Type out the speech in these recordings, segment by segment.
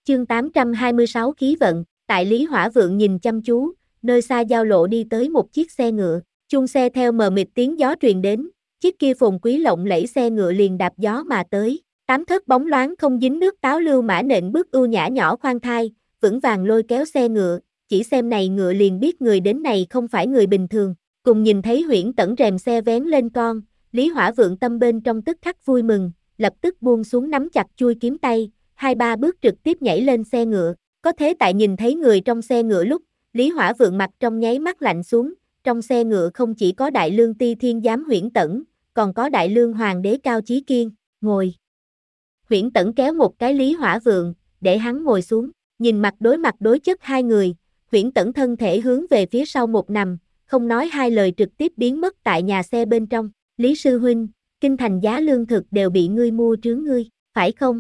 Chương 826 khí vận, tại Lý Hỏa Vượng nhìn chăm chú, nơi xa giao lộ đi tới một chiếc xe ngựa, chuông xe theo mờ mịt tiếng gió truyền đến, chiếc kia phồn quý lộng lẫy xe ngựa liền đạp gió mà tới, tám thớt bóng loáng không dính nước táo lưu mã nện bước ưu nhã nhỏ khoan thai, vững vàng lôi kéo xe ngựa, chỉ xem này ngựa liền biết người đến này không phải người bình thường, cùng nhìn thấy Huyễn Tẩn rèm xe vén lên con, Lý Hỏa Vượng tâm bên trong tức khắc vui mừng, lập tức buông xuống nắm chặt chuôi kiếm tay, 2-3 bước trực tiếp nhảy lên xe ngựa, có thế tại nhìn thấy người trong xe ngựa lúc, Lý Hỏa Vượng mặt trong nháy mắt lạnh xuống, trong xe ngựa không chỉ có Đại Lương Ti Thiên Giám Huyễn Tẩn, còn có Đại Lương Hoàng đế Cao Chí Kiên, ngồi. Huyễn Tẩn kéo một cái Lý Hỏa Vượng, để hắn ngồi xuống, nhìn mặt đối chất hai người, Huyễn Tẩn thân thể hướng về phía sau một nằm, không nói hai lời trực tiếp biến mất tại nhà xe bên trong, Lý Sư Huynh, kinh thành giá lương thực đều bị ngươi mua trướng ngươi, phải không?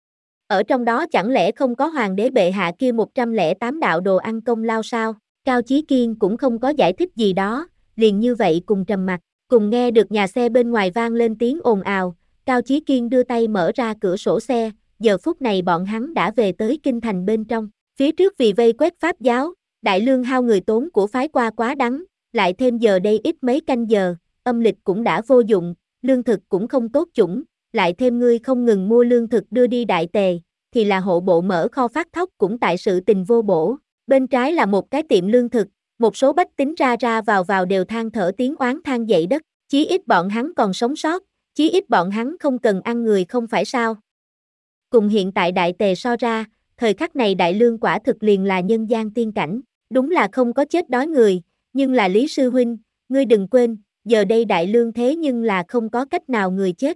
Ở trong đó chẳng lẽ không có hoàng đế bệ hạ kia 108 đạo đồ ăn công lao sao? Cao Chí Kiên cũng không có giải thích gì đó, liền như vậy cùng trầm mặc, cùng nghe được nhà xe bên ngoài vang lên tiếng ồn ào, Cao Chí Kiên đưa tay mở ra cửa sổ xe, giờ phút này bọn hắn đã về tới kinh thành bên trong, phía trước vì vây quét Pháp giáo, đại lương hao người tốn của phái qua quá đắng, lại thêm giờ đây ít mấy canh giờ, âm lịch cũng đã vô dụng, lương thực cũng không tốt chủng, lại thêm ngươi không ngừng mua lương thực đưa đi đại tề, thì là hộ bộ mở kho phát thóc cũng tại sự tình vô bổ, bên trái là một cái tiệm lương thực, một số bách tính ra ra vào đều than thở tiếng oán than dậy đất, chí ít bọn hắn còn sống sót, chí ít bọn hắn không cần ăn người không phải sao. Cùng hiện tại đại tề so ra, thời khắc này đại lương quả thực liền là nhân gian tiên cảnh, đúng là không có chết đói người, nhưng là Lý Sư Huynh, ngươi đừng quên, giờ đây đại lương thế nhưng là không có cách nào người chết.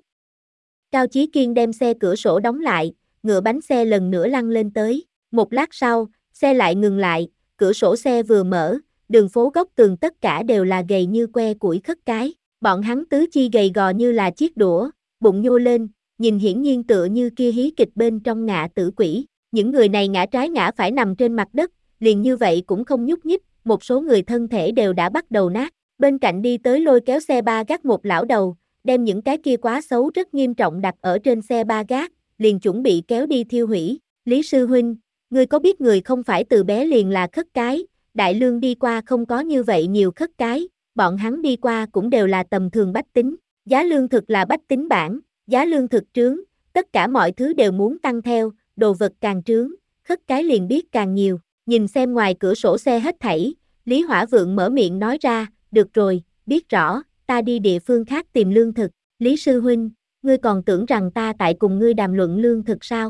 Cao Chí Kiên đem xe cửa sổ đóng lại, ngựa bánh xe lần nữa lăn lên tới, một lát sau, xe lại ngừng lại, cửa sổ xe vừa mở, đường phố góc tường tất cả đều là gầy như que củi khất cái, bọn hắn tứ chi gầy gò như là chiếc đũa, bụng nhô lên, nhìn hiển nhiên tựa như kia hí kịch bên trong ngạ tử quỷ, những người này ngã trái ngã phải nằm trên mặt đất, liền như vậy cũng không nhúc nhích, một số người thân thể đều đã bắt đầu nát, bên cạnh đi tới lôi kéo xe ba gác một lão đầu, đem những cái kia quá xấu rất nghiêm trọng đặt ở trên xe ba gác, liền chuẩn bị kéo đi thiêu hủy, Lý Sư Huynh, ngươi có biết người không phải từ bé liền là khất cái, đại lương đi qua không có như vậy nhiều khất cái, bọn hắn đi qua cũng đều là tầm thường bách tính, giá lương thực là bách tính bản, giá lương thực trướng, tất cả mọi thứ đều muốn tăng theo, đồ vật càng trướng, khất cái liền biết càng nhiều, nhìn xem ngoài cửa sổ xe hết thảy, Lý Hỏa Vượng mở miệng nói ra, được rồi, biết rõ, ta đi địa phương khác tìm lương thực, Lý Sư Huynh, ngươi còn tưởng rằng ta tại cùng ngươi đàm luận lương thực sao?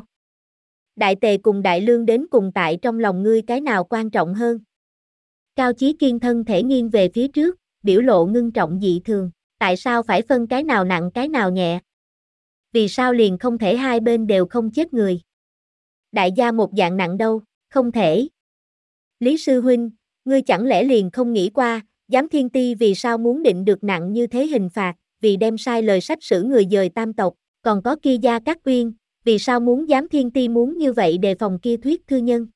Đại tề cùng đại lương đến cùng tại trong lòng ngươi cái nào quan trọng hơn? Cao Chí Kiên thân thể nghiêng về phía trước, biểu lộ ngưng trọng dị thường, tại sao phải phân cái nào nặng cái nào nhẹ? Vì sao liền không thể hai bên đều không chết người? Đại gia một dạng nặng đâu, không thể. Lý Sư Huynh, ngươi chẳng lẽ liền không nghĩ qua, Giám Thiên Ti vì sao muốn định được nặng như thế hình phạt, vì đem sai lời sách sử người dời tam tộc, còn có kia Gia Cát Uyên, vì sao muốn Giám Thiên Ti muốn như vậy đề phòng kia Thuyết Thư Nhân?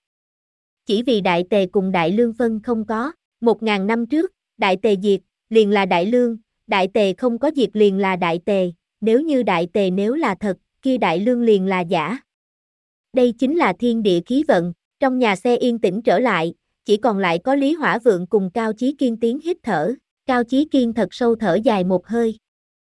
Chỉ vì đại tề cùng đại lương phân không có, 1000 năm trước, đại tề diệt, liền là đại lương, đại tề không có diệt liền là đại tề, nếu như đại tề nếu là thật, kia đại lương liền là giả. Đây chính là thiên địa khí vận, trong nhà xe yên tĩnh trở lại, chỉ còn lại có Lý Hỏa Vượng cùng Cao Chí Kiên tiếng hít thở, Cao Chí Kiên thật sâu thở dài một hơi.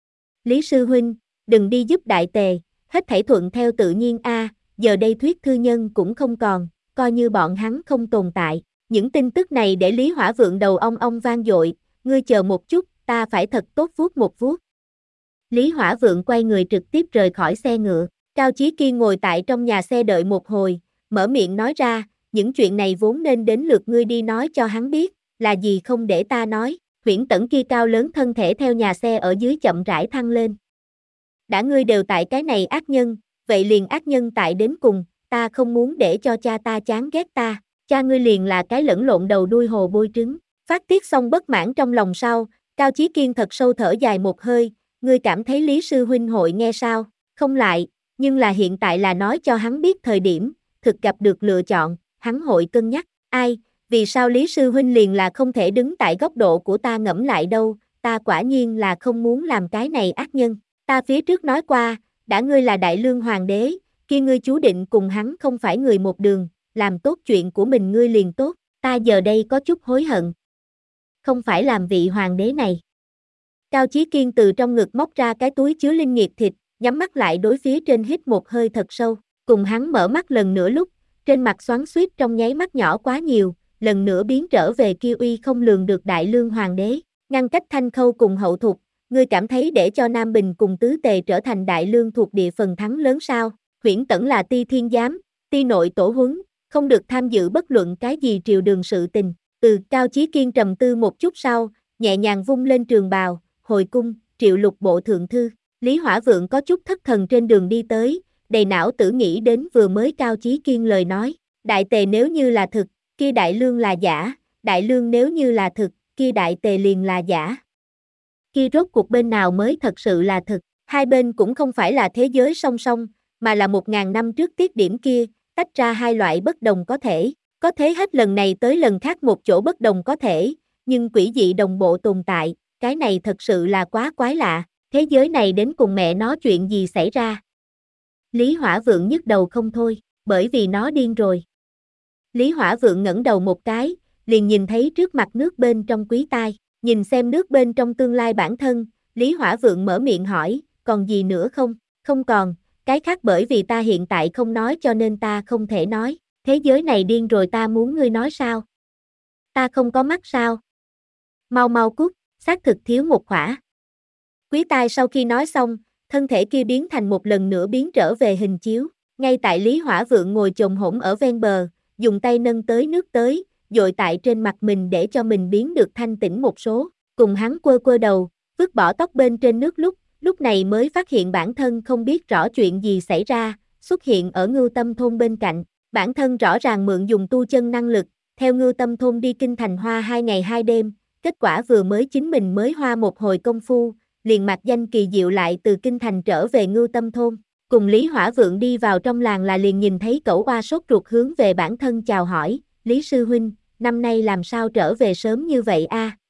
Lý Sư Huynh, đừng đi giúp đại tề, hết thảy thuận theo tự nhiên a. Giờ đây Thuyết Thư Nhân cũng không còn, coi như bọn hắn không tồn tại. Những tin tức này để Lý Hỏa Vượng đầu ong vang dội, ngươi chờ một chút, ta phải thật tốt vuốt một vuốt. Lý Hỏa Vượng quay người trực tiếp rời khỏi xe ngựa, Cao Chí Kiên ngồi tại trong nhà xe đợi một hồi, mở miệng nói ra, những chuyện này vốn nên đến lượt ngươi đi nói cho hắn biết, là gì không để ta nói, Huyễn Tẩn kia cao lớn thân thể theo nhà xe ở dưới chậm rãi thăng lên. Đã ngươi đều tại cái này ác nhân, vậy liền ác nhân tại đến cùng, ta không muốn để cho cha ta chán ghét ta, cha ngươi liền là cái lẫn lộn đầu đuôi hồ bôi trứng, phát tiết xong bất mãn trong lòng sau, Cao Chí Kiên thật sâu thở dài một hơi, ngươi cảm thấy Lý Sư Huynh hội nghe sao, không lại, nhưng là hiện tại là nói cho hắn biết thời điểm, thực gặp được lựa chọn, hắn hội cân nhắc, ai, vì sao Lý Sư Huynh liền là không thể đứng tại góc độ của ta ngẫm lại đâu, ta quả nhiên là không muốn làm cái này ác nhân, ta phía trước nói qua, đã ngươi là đại lương hoàng đế, Khi ngươi chú định cùng hắn không phải người một đường, làm tốt chuyện của mình ngươi liền tốt, ta giờ đây có chút hối hận. Không phải làm vị hoàng đế này. Cao Chí Kiên từ trong ngực móc ra cái túi chứa linh nghiệt thịt, nhắm mắt lại đối phía trên hít một hơi thật sâu, cùng hắn mở mắt lần nữa lúc, trên mặt xoắn xuýt trong nháy mắt nhỏ quá nhiều, lần nữa biến trở về kia uy không lường được đại lương hoàng đế, ngăn cách Thanh Khâu cùng Hậu Thục, ngươi cảm thấy để cho Nam Bình cùng Tứ Tề trở thành đại lương thuộc địa phần thắng lớn sao? Huyễn Tẩn là ti thiên giám, ti nội tổ huấn, không được tham dự bất luận cái gì triều đường sự tình. Cao Chí Kiên trầm tư một chút sau, nhẹ nhàng vung lên trường bào, hồi cung, Triệu Lục bộ thượng thư. Lý Hỏa Vượng có chút thất thần trên đường đi tới, đầy não tử nghĩ đến vừa mới Cao Chí Kiên lời nói, đại tề nếu như là thực, kia đại lương là giả, đại lương nếu như là thực, kia đại tề liền là giả. Kia rốt cuộc bên nào mới thật sự là thực, hai bên cũng không phải là thế giới song song, mà là 1000 năm trước tiết điểm kia, tách ra hai loại bất đồng có thế hết lần này tới lần khác một chỗ bất đồng có thể, nhưng quỷ dị đồng bộ tồn tại, cái này thật sự là quá quái lạ, thế giới này đến cùng mẹ nó chuyện gì xảy ra. Lý Hỏa Vượng nhức đầu không thôi, bởi vì nó điên rồi. Lý Hỏa Vượng ngẩng đầu một cái, liền nhìn thấy trước mặt nước bên trong quý tai, nhìn xem nước bên trong tương lai bản thân, Lý Hỏa Vượng mở miệng hỏi, còn gì nữa không? Không còn, cái khác bởi vì ta hiện tại không nói cho nên ta không thể nói, thế giới này điên rồi ta muốn ngươi nói sao? Ta không có mắt sao? Mau mau cút, xác thực thiếu một khỏa. Quý tai sau khi nói xong, thân thể kia biến thành một lần nữa biến trở về hình chiếu, ngay tại Lý Hỏa Vượng ngồi chồm hổm ở ven bờ, dùng tay nâng tới nước tới, dội tại trên mặt mình để cho mình biến được thanh tĩnh một số, cùng hắn quơ quơ đầu, vứt bỏ tóc bên trên nước lúc này mới phát hiện bản thân không biết rõ chuyện gì xảy ra, xuất hiện ở Ngưu Tâm thôn bên cạnh, bản thân rõ ràng mượn dùng tu chân năng lực, theo Ngưu Tâm thôn đi kinh thành hoa 2 ngày 2 đêm, kết quả vừa mới chính mình mới hoa một hồi công phu, liền mạc danh kỳ diệu lại từ kinh thành trở về Ngưu Tâm thôn, cùng Lý Hỏa Vượng đi vào trong làng là liền nhìn thấy cẩu oa sốt ruột hướng về bản thân chào hỏi, Lý sư huynh, năm nay làm sao trở về sớm như vậy a?